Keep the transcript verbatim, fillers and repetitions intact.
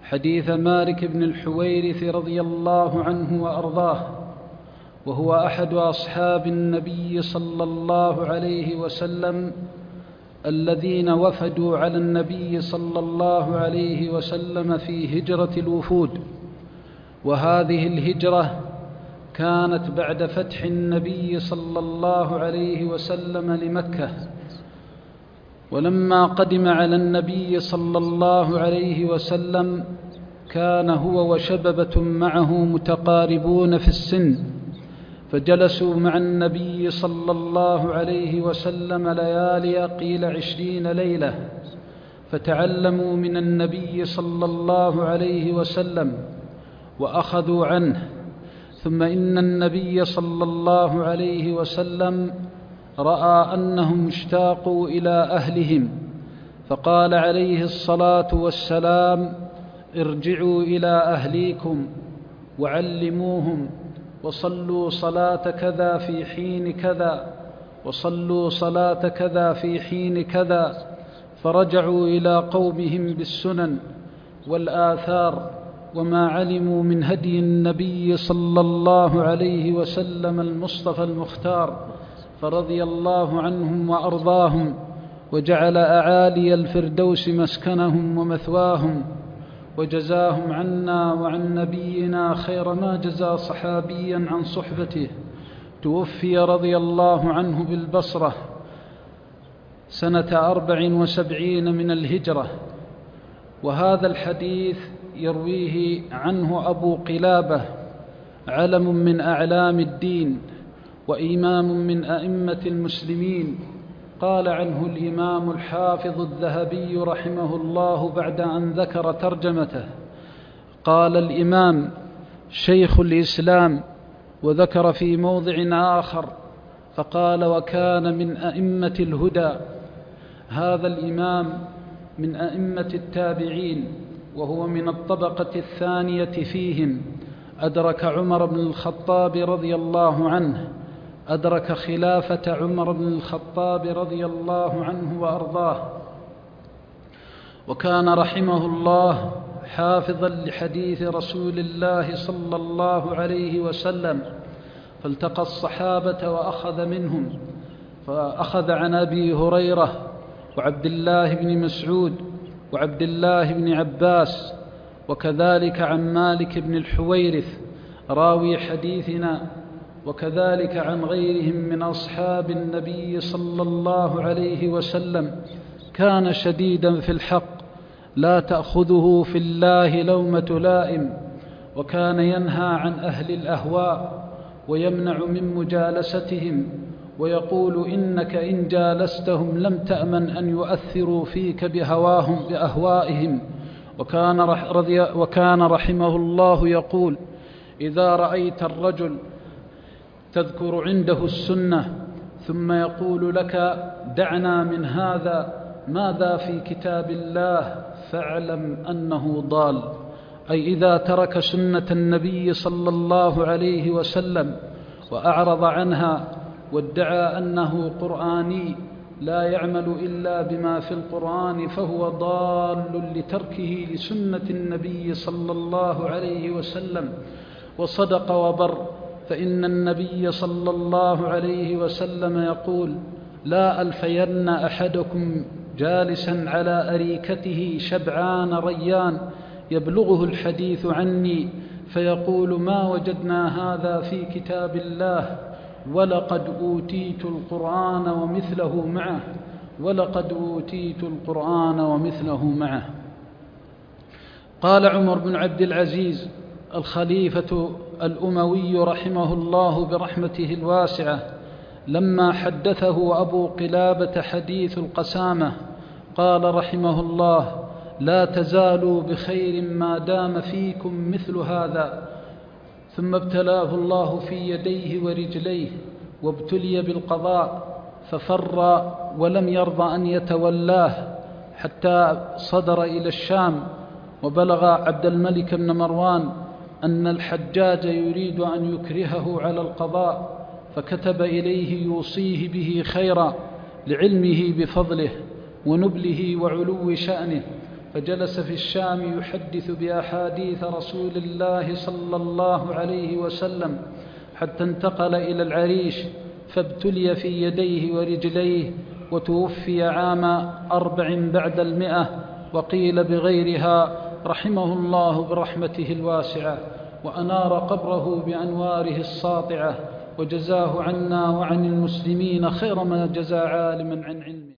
حديث مالك بن الحويرث رضي الله عنه وأرضاه، وهو أحد أصحاب النبي صلى الله عليه وسلم الذين وفدوا على النبي صلى الله عليه وسلم في هجرة الوفود. وهذه الهجرة كانت بعد فتح النبي صلى الله عليه وسلم لمكة. ولما قدم على النبي صلى الله عليه وسلم كان هو وشببة معه متقاربون في السن، فجلسوا مع النبي صلى الله عليه وسلم ليالي قيل عشرين ليلة، فتعلموا من النبي صلى الله عليه وسلم وأخذوا عنه. ثم إن النبي صلى الله عليه وسلم رأى أنهم اشتاقوا إلى أهلهم، فقال عليه الصلاة والسلام: ارجعوا إلى أهليكم وعلموهم، وصلوا صلاة كذا في حين كذا، وصلوا صلاة كذا في حين كذا. فرجعوا إلى قومهم بالسنن والآثار وما علموا من هدي النبي صلى الله عليه وسلم المصطفى المختار، فرضي الله عنهم وأرضاهم، وجعل أعالي الفردوس مسكنهم ومثواهم، وجزاهم عنا وعن نبينا خير ما جزى صحابيا عن صحبته. توفي رضي الله عنه بالبصرة سنة أربع وسبعين من الهجرة. وهذا الحديث يرويه عنه أبو قلابة، علم من أعلام الدين وإمام من أئمة المسلمين. قال عنه الإمام الحافظ الذهبي رحمه الله بعد أن ذكر ترجمته، قال الإمام شيخ الإسلام، وذكر في موضع آخر فقال: وكان من أئمة الهدى. هذا الإمام من أئمة التابعين، وهو من الطبقة الثانية فيهم. أدرك عمر بن الخطاب رضي الله عنه، أدرك خلافة عمر بن الخطاب رضي الله عنه وأرضاه. وكان رحمه الله حافظا لحديث رسول الله صلى الله عليه وسلم، فالتقى الصحابة وأخذ منهم، فأخذ عن أبي هريرة وعبد الله بن مسعود وعبد الله بن عباس، وكذلك عن مالك بن الحويرث راوي حديثنا، وكذلك عن غيرهم من أصحاب النبي صلى الله عليه وسلم. كان شديدا في الحق، لا تأخذه في الله لومة لائم، وكان ينهى عن أهل الأهواء ويمنع من مجالستهم، ويقول: إنك إن جالستهم لم تأمن أن يؤثروا فيك بهواهم بأهوائهم. وكان, رضي وكان رحمه الله يقول: إذا رأيت الرجل تذكر عنده السنة ثم يقول لك: دعنا من هذا، ماذا في كتاب الله؟ فاعلم أنه ضال. أي إذا ترك سنة النبي صلى الله عليه وسلم وأعرض عنها وادعى أنه قرآني لا يعمل إلا بما في القرآن، فهو ضال لتركه لسنة النبي صلى الله عليه وسلم. وصدق وبر، فإن النبي صلى الله عليه وسلم يقول: لا ألفين أحدكم جالسا على أريكته شبعان ريان يبلغه الحديث عني، فيقول: ما وجدنا هذا في كتاب الله، ولقد أوتيت القرآن ومثله معه، ولقد أوتيت القرآن ومثله معه. قال عمر بن عبد العزيز الخليفة الأموي رحمه الله برحمته الواسعة، لما حدثه أبو قلابة حديث القسامة، قال رحمه الله: لا تزالوا بخير ما دام فيكم مثل هذا. ثم ابتلاه الله في يديه ورجليه، وابتلي بالقضاء، ففر ولم يرضى أن يتولاه حتى صدر إلى الشام، وبلغ عبد الملك بن مروان أن الحجاج يريد أن يكرهه على القضاء، فكتب إليه يوصيه به خيرا لعلمه بفضله ونبله وعلو شأنه، فجلس في الشام يحدث بأحاديث رسول الله صلى الله عليه وسلم حتى انتقل إلى العريش، فابتلي في يديه ورجليه، وتوفي عام أربع بعد المئة، وقيل بغيرها، رحمه الله برحمته الواسعة، وأنار قبره بأنواره الساطعة، وجزاه عنا وعن المسلمين خير ما جزى عالما عن علمه.